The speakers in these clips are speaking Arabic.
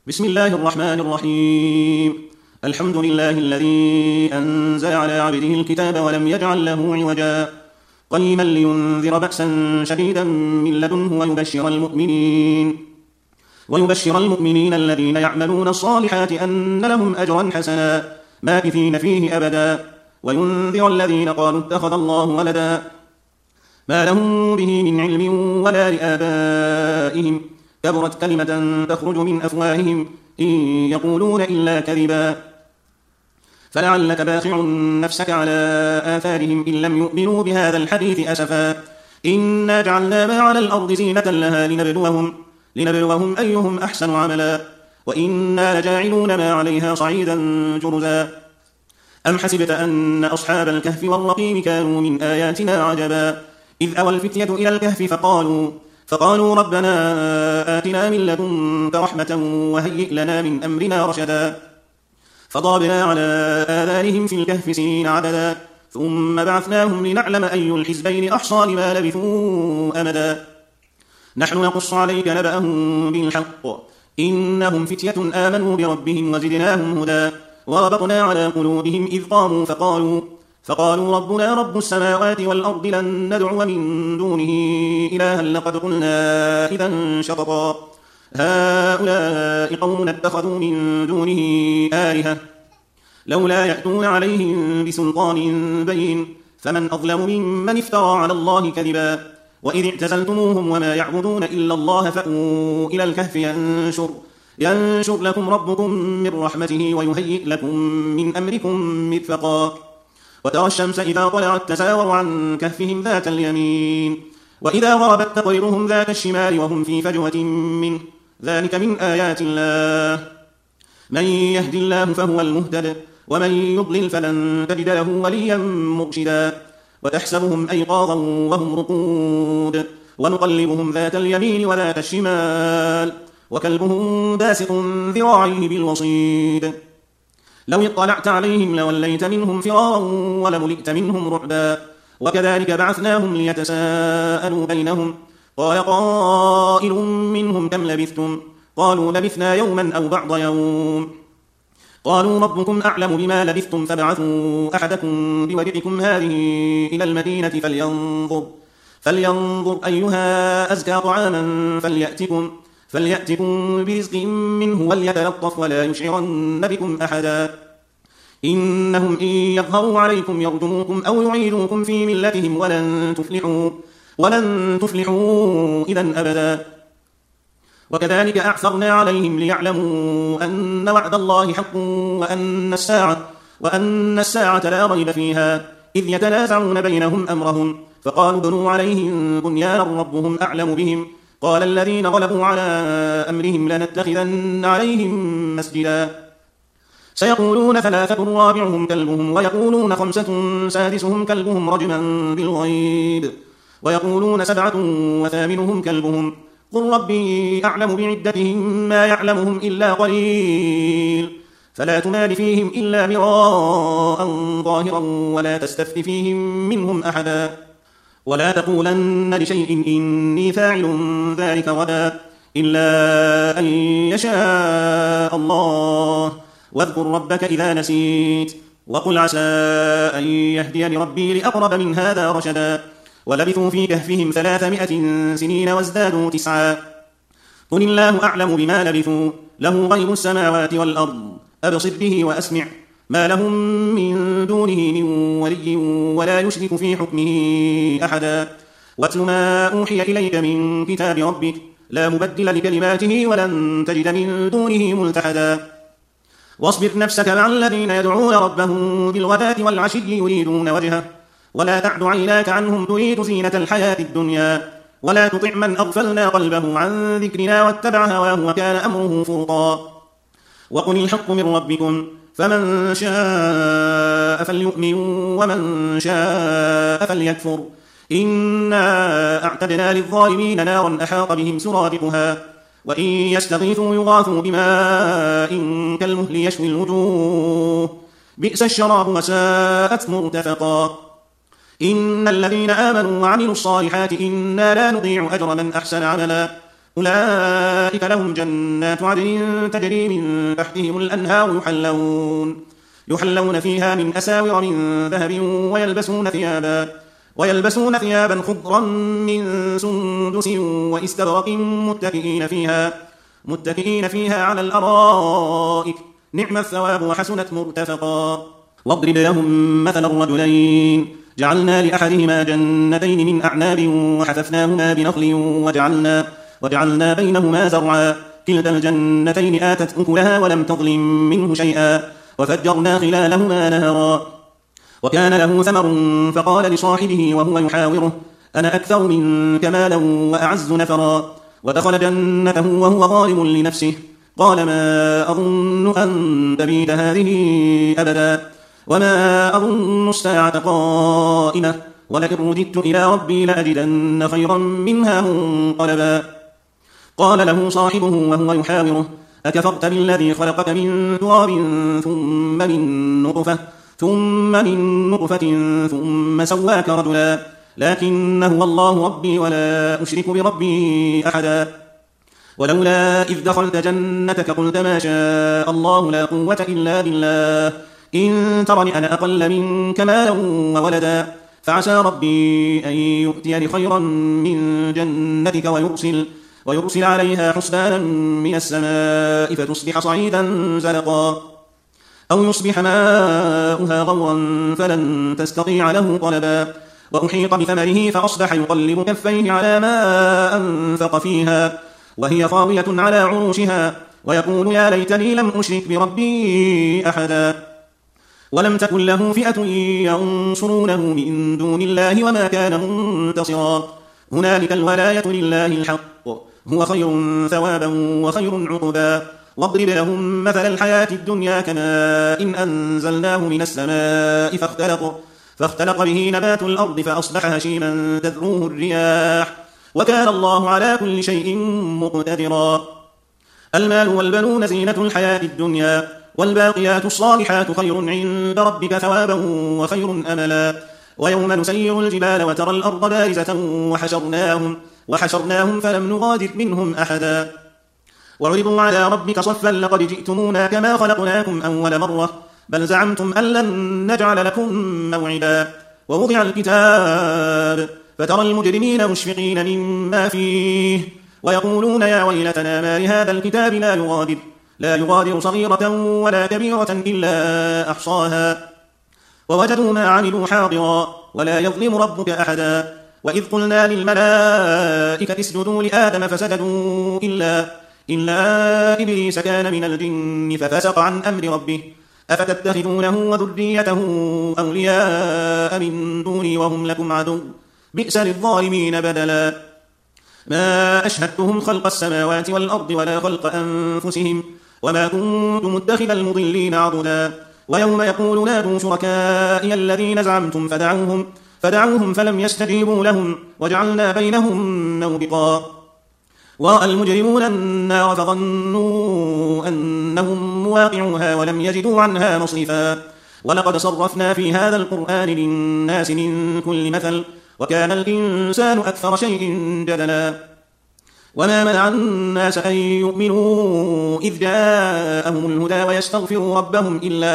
بسم الله الرحمن الرحيم. الحمد لله الذي أنزل على عبده الكتاب ولم يجعل له عوجا قيما لينذر بأسا شديدا من لدنه ويبشر المؤمنين الذين يعملون الصالحات أن لهم أجرا حسنا ماكثين فيه أبدا وينذر الذين قالوا اتخذ الله ولدا ما لهم به من علم ولا لآبائهم كبرت كلمة تخرج من أفواههم إن يقولون إلا كذبا فلعلك باخع نفسك على آثارهم إن لم يؤمنوا بهذا الحديث أسفا إنا جعلنا ما على الأرض زينة لها لنبلوهم أيهم أحسن عملا وإنا لجاعلون ما عليها صعيدا جرزا أم حسبت أن أصحاب الكهف والرقيم كانوا من آياتنا عجبا إذ أوى الفتية إلى الكهف فقالوا ربنا آتنا من لدنك رحمة وهيئ لنا من أمرنا رشدا فضربنا على آذانهم في الكهف سنين عددا ثم بعثناهم لنعلم أي الحزبين أحصى لما لبثوا أمدا نحن نقص عليك نبأهم بالحق إنهم فتية آمنوا بربهم وزدناهم هدى وربطنا على قلوبهم إذ قاموا فقالوا ربنا رب السماوات والأرض لن ندعو من دونه إلها لقد قلنا إذا شططا هؤلاء قوم اتخذوا من دونه آلهة لولا يأتون عليهم بسلطان بين فمن أظلم ممن افترى على الله كذبا وإذ اعتزلتموهم وما يعبدون إلا الله فأووا إلى الكهف ينشر لكم ربكم من رحمته ويهيئ لكم من أمركم مرفقا وترى الشمس إذا طلعت تزاور عن كهفهم ذات اليمين وإذا غربت تقرضهم ذات الشمال وهم في فجوة منه ذلك من آيات الله من يهد الله فهو المهتد ومن يضلل فلن تجد له وليا مرشدا وتحسبهم أيقاظا وهم رقود ونقلبهم ذات اليمين وذات الشمال وكلبهم باسط ذراعيه بالوصيد لو اطلعت عليهم لوليت منهم فرارا ولملئت منهم رعبا وكذلك بعثناهم ليتساءلوا بينهم قال قائل منهم كم لبثتم قالوا لبثنا يوما أو بعض يوم قالوا ربكم أعلم بما لبثتم فابعثوا أحدكم بورقكم هذه إلى المدينة فلينظر أيها أزكى طعاما فليأتكم برزق منه وليتلطف ولا يشعرن بكم أحدا إنهم إن يظهروا عليكم يرجموكم أو يعيدوكم في ملتهم ولن تفلحوا إذا أبدا وكذلك أعثرنا عليهم ليعلموا أن وعد الله حق وأن الساعة لا ريب فيها إذ يتنازعون بينهم أمرهم فقالوا بنوا عليهم بنيانا ربهم أعلم بهم قال الذين غلبوا على أمرهم لنتخذن عليهم مسجدا سيقولون ثلاثة رابعهم كلبهم ويقولون خمسة سادسهم كلبهم رجما بالغيب ويقولون 7 وثامنهم كلبهم قل ربي أعلم بعدتهم ما يعلمهم إلا قليل فلا تمال فيهم إلا مراء ظاهرا ولا تستفت فيهم منهم أحدا ولا تقولن لشيء إني فاعل ذلك غدا إلا أن يشاء الله واذكر ربك إذا نسيت وقل عسى أن يهديني ربي لأقرب من هذا رشدا ولبثوا في كهفهم 300 سنين وازدادوا 9 قل الله أعلم بما لبثوا له غيب السماوات والأرض أبصر به وأسمع ما لهم من دونه من ولي ولا يشرك في حكمه أحدا واتل ما أوحي إليك من كتاب ربك لا مبدل لكلماته ولن تجد من دونه ملتحدا واصبر نفسك مع الذين يدعون ربهم بالغداة والعشي يريدون وجهه ولا تعد عيناك عنهم تريد زينة الحياة الدنيا ولا تطع من أغفلنا قلبه عن ذكرنا واتبع هواه وكان أمره فرطا وقل الحق من ربكم فمن شاء فليؤمن ومن شاء فليكفر إنا أعتدنا للظالمين نارا أحاط بهم سرادقها وإن يستغيثوا يغاثوا بماء كالمهل يشوي الوجوه بئس الشراب وساءت مرتفقا إن الذين آمنوا وعملوا الصالحات إنا لا نضيع أجر من أحسن عملا أولئك لهم جنات عدن تجري من تحتهم الأنهار يحلون فيها من أساور من ذهب ويلبسون ثيابا خضرا من سندس وإستبرق متكئين فيها على الأرائك نعم الثواب وحسنت مرتفقا. واضرب لهم مثل الرجلين جعلنا لأحدهما جنتين من أعناب وحففناهما بنخل وجعلنا بينهما زرعا كلتا الجنتين آتت أكلها ولم تظلم منه شيئا وفجرنا خلالهما نهرا. وكان له ثمر فقال لصاحبه وهو يحاوره أنا أكثر منك مالا وأعز نفرا. ودخل جنته وهو ظالم لنفسه قال ما أظن أن تبيد هذه أبدا وما أظن الساعة قائمة ولئن رددت إلى ربي لأجدن خيرا منها منقلبا. قال له صاحبه وهو يحاوره أكفرت بالذي خلقك من تراب ثم من نطفة ثم سواك رجلا لكن هو الله ربي ولا أشرك بربي أحدا. ولولا إذ دخلت جنتك قلت ما شاء الله لا قوة إلا بالله إن ترني أنا أقل منك مالا وولدا فعسى ربي أن يؤتيني خيرا من جنتك ويرسل عليها حسبانا من السماء فتصبح صعيدا زلقا أو يصبح ماؤها غورا فلن تستطيع له طلبا. وأحيط بثمره فأصبح يقلب كفيه على ما أنفق فيها وهي خاوية على عروشها ويقول يا ليتني لم أشرك بربي أحدا. ولم تكن له فئة ينصرونه من دون الله وما كان منتصرا. هنالك الولاية لله الحق هو خير ثوابا وخير عقبا. واضرب لهم مثل الحياة الدنيا كماء إن أنزلناه من السماء فاختلط به نبات الأرض فأصبح هشيما تذروه الرياح وكان الله على كل شيء مقتدرا. المال والبنون زينة الحياة الدنيا والباقيات الصالحات خير عند ربك ثوابا وخير أملا. ويوم نسير الجبال وترى الأرض بارزة وحشرناهم فلم نغادر منهم أحدا. وعرضوا على ربك صفا لقد جئتمونا كما خلقناكم أول مرة بل زعمتم أن لن نجعل لكم موعدا. ووضع الكتاب فترى المجرمين مشفقين مما فيه ويقولون يا ويلتنا ما لهذا الكتاب لا يغادر صغيرة ولا كبيرة إلا أحصاها ووجدوا ما عملوا حاضرا ولا يظلم ربك أحدا. وإذ قلنا للملائكة اسجدوا لآدم فسجدوا إلا إبليس كان من الجن ففسق عن أمر ربه أفتتخذونه وذريته أولياء من دوني وهم لكم عدو بئس للظالمين بدلا. ما أشهدتهم خلق السماوات والأرض ولا خلق أنفسهم وما كنت متخذ المضلين عضدا. ويوم يقول نادوا شركائي الذين زعمتم فدعوهم فلم يستجيبوا لهم وجعلنا بينهم موبقا. ورأى المجرمون النار فظنوا أنهم مواقعوها ولم يجدوا عنها مصرفا. ولقد صرفنا في هذا القرآن للناس من كل مثل وكان الإنسان أكثر شيء جدلا. وما منع الناس أن يؤمنوا إذ جاءهم الهدى ويستغفروا ربهم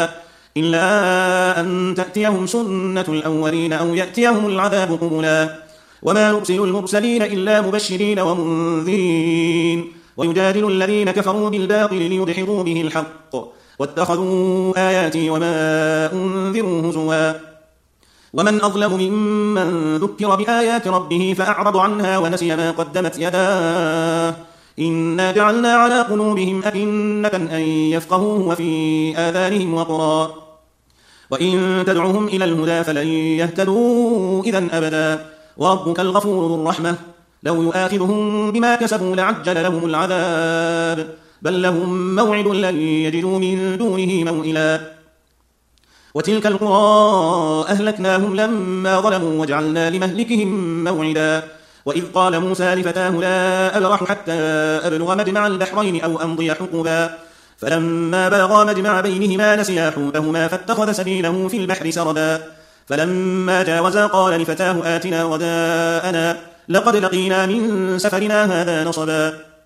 إلا أن تأتيهم سنة الأولين أو يأتيهم العذاب قبلا. وما نرسل المرسلين إلا مبشرين ومنذرين ويجادل الذين كفروا بالباطل ليدحضوا به الحق واتخذوا آياتي وما أنذروا هزوا. ومن أظلم ممن ذكر بآيات ربه فأعرض عنها ونسي ما قدمت يداه إنا جعلنا على قلوبهم أكنة أن يفقهوه وفي آذانهم وقرا وإن تدعوهم إلى الهدى فلن يهتدوا إذا أبدا. وربك الغفور ذو الرحمة لو يؤاخذهم بما كسبوا لعجل لهم العذاب بل لهم موعد لن يجدوا من دونه موئلا. وتلك القرى أهلكناهم لما ظلموا وجعلنا لمهلكهم موعدا. وإذ قال موسى لفتاه لا أبرح حتى أبلغ مجمع البحرين أو أمضي حقبا فلما بلغا مجمع بينهما نسيا حوتهما فاتخذ سبيله في البحر سربا. فلما جاوزا قال لفتاه آتنا غداءنا لقد لقينا من سفرنا هذا نصبا.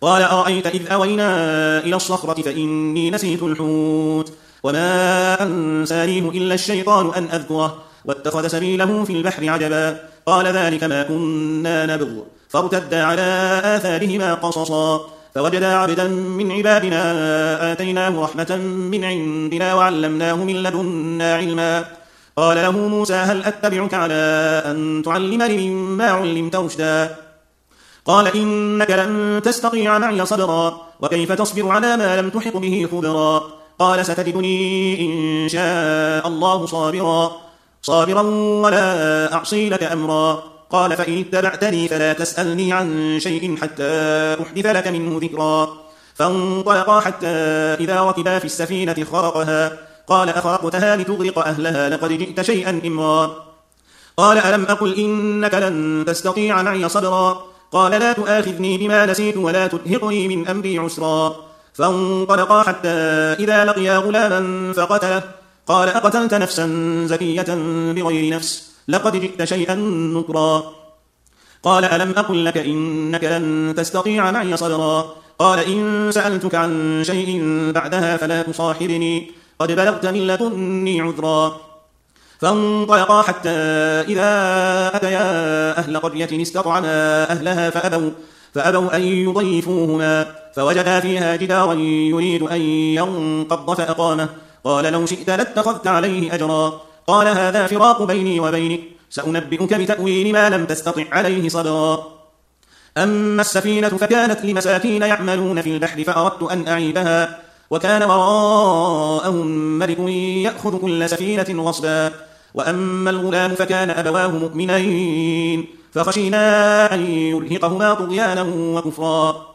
قال أرأيت إذ أوينا إلى الصخرة فإني نسيت الحوت وما أنسانيه إلا الشيطان أن أذكره واتخذ سبيله في البحر عجبا قال ذلك ما كنا نبغ فارتدا على آثارهما قصصا فوجدا عبدا من عبادنا آتيناه رحمة من عندنا وعلمناه من لدنا علما قال له موسى هل أتبعك على أن تعلمني مما علمت رشدا قال إنك لن تستطيع معي صبرا وكيف تصبر على ما لم تحط به خبرا قال ستجدني إن شاء الله صابرا ولا أعصي لك أمرا قال فإن اتبعتني فلا تسألني عن شيء حتى أحدث لك منه ذكرا فانطلقا حتى إذا ركبا في السفينة خرقها قال أخرقتها لتغرق أهلها لقد جئت شيئا إمرا قال ألم أقل إنك لن تستطيع معي صبرا قال لا تؤاخذني بما نسيت ولا ترهقني من أمري عسرا فانطلقا حتى إذا لقيا غلاما فقتله قال أقتلت نفسا زكية بغير نفس لقد جئت شيئا نكرا قال ألم أقل لك إنك لن تستطيع معي صبرا قال إن سألتك عن شيء بعدها فلا تصاحبني قد بلغت من لدني عذرا فانطلقا حتى إذا أتيا أهل قرية استطعما أهلها فأبوا أن يضيفوهما فوجدا فيها جدارا يريد أن ينقض فأقامه قال لو شئت لاتخذت عليه أجرا قال هذا فراق بيني وبينك سأنبئك بتأويل ما لم تستطع عليه صبرا أما السفينة فكانت لمساكين يعملون في البحر فأردت أن أعيبها وكان وراءهم ملك يأخذ كل سفينة غصبا وأما الغلام فكان أبواه مؤمنين فخشينا أن يرهقهما طغيانا وكفرا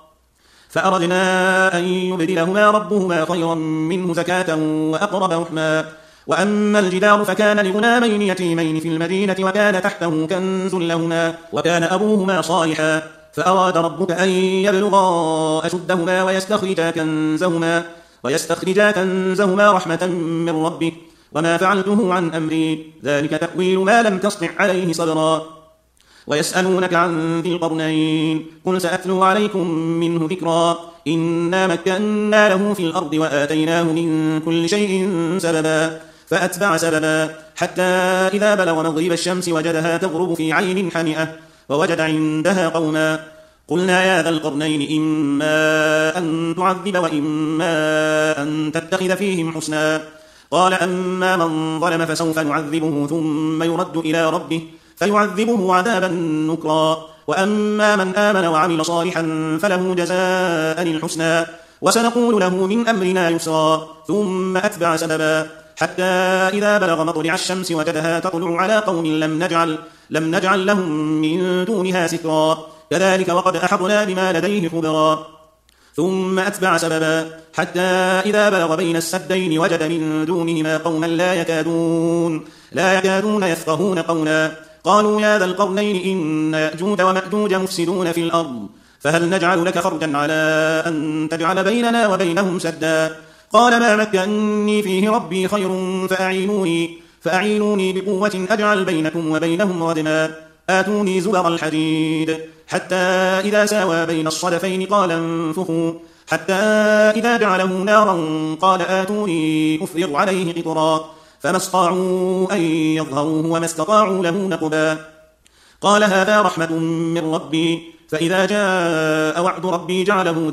فأردنا أن يبدلهما ربهما خيرا منه زكاة وأقرب رحما وأما الجدار فكان لغلامين يتيمين في المدينة وكان تحته كنز لهما وكان أبوهما صالحا فأراد ربك أن يبلغا أشدهما ويستخرجا كنزهما رحمة من ربك وما فعلته عن أمري ذلك تأويل ما لم تسطع عليه صبرا ويسألونك عن ذي القرنين قل سأتلو عليكم منه ذكرا إنا مكنا له في الأرض وآتيناه من كل شيء سببا فأتبع سببا حتى إذا بلغ مغرب الشمس وجدها تغرب في عين حمئة ووجد عندها قوما قلنا يا ذا القرنين إما أن تعذب وإما أن تتخذ فيهم حسنا قال أما من ظلم فسوف نعذبه ثم يرد إلى ربه فيعذبه عذابا نكرا وأما من آمن وعمل صالحا فله جزاء الحسنى وسنقول له من أمرنا يسرا ثم أتبع سببا حتى إذا بلغ مطلع الشمس وجدها تطلع على قوم لم نجعل لهم من دونها سترا كذلك وقد أحطنا بما لديه خبرا ثم أتبع سببا حتى إذا بلغ بين السدين وجد من دونهما قوما لا يكادون يفقهون قولا قالوا يا ذا القرنين إن يأجوج ومأجوج مفسدون في الأرض فهل نجعل لك خرجا على أن تجعل بيننا وبينهم سدا قال ما مكنني فيه ربي خير فأعينوني بقوة أجعل بينكم وبينهم ردما آتوني زبر الحديد حتى إذا ساوى بين الصدفين قال انفخوا حتى إذا جعله نارا قال آتوني أفرغ عليه قطرا فما استطاعوا أن يظهروه وما استطاعوا له نقبا قال هذا رحمة من ربي فإذا جاء وعد ربي جعله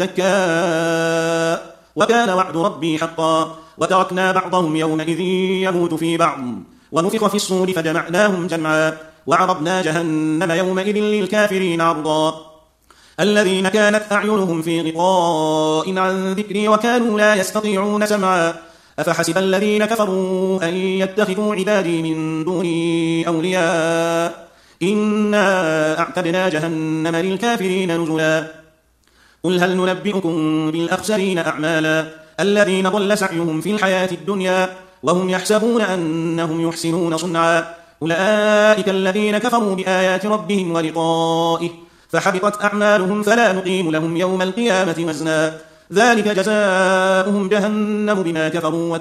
دكا وكان وعد ربي حقا وتركنا بعضهم يومئذ يموت في بعض ونفخ في الصور فجمعناهم جمعا وعرضنا جهنم يومئذ للكافرين عرضا الذين كانت أعينهم في غطاء عن ذكري وكانوا لا يستطيعون سمعا أفحسب الذين كفروا أن يتخذوا عبادي من دوني أولياء إنا أعتدنا جهنم للكافرين نزلا قل هل ننبئكم بالأخسرين أعمالا الذين ضل سعيهم في الحياة الدنيا وهم يحسبون أنهم يحسنون صنعا أولئك الذين كفروا بآيات ربهم ولقائه فحبطت أعمالهم فلا نقيم لهم يوم القيامة وزنا ذلك جزاؤهم جهنم بما كفروا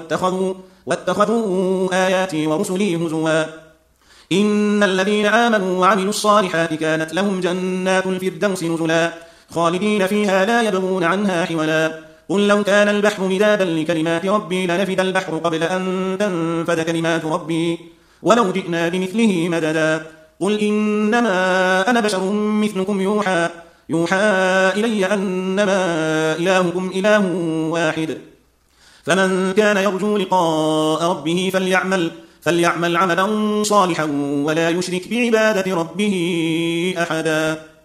واتخذوا آياتي ورسلي هزوا إن الذين آمنوا وعملوا الصالحات كانت لهم جنات الفردوس نزلا خالدين فيها لا يبغون عنها حولا قل لو كان البحر مدادا لكلمات ربي لنفد البحر قبل أن تنفد كلمات ربي ولو جئنا بمثله مددا قل إنما أنا بشر مثلكم يوحى إلي أنما إلهكم إله واحد فمن كان يرجو لقاء ربه فليعمل عملا صالحا ولا يشرك بعبادة ربه أحدا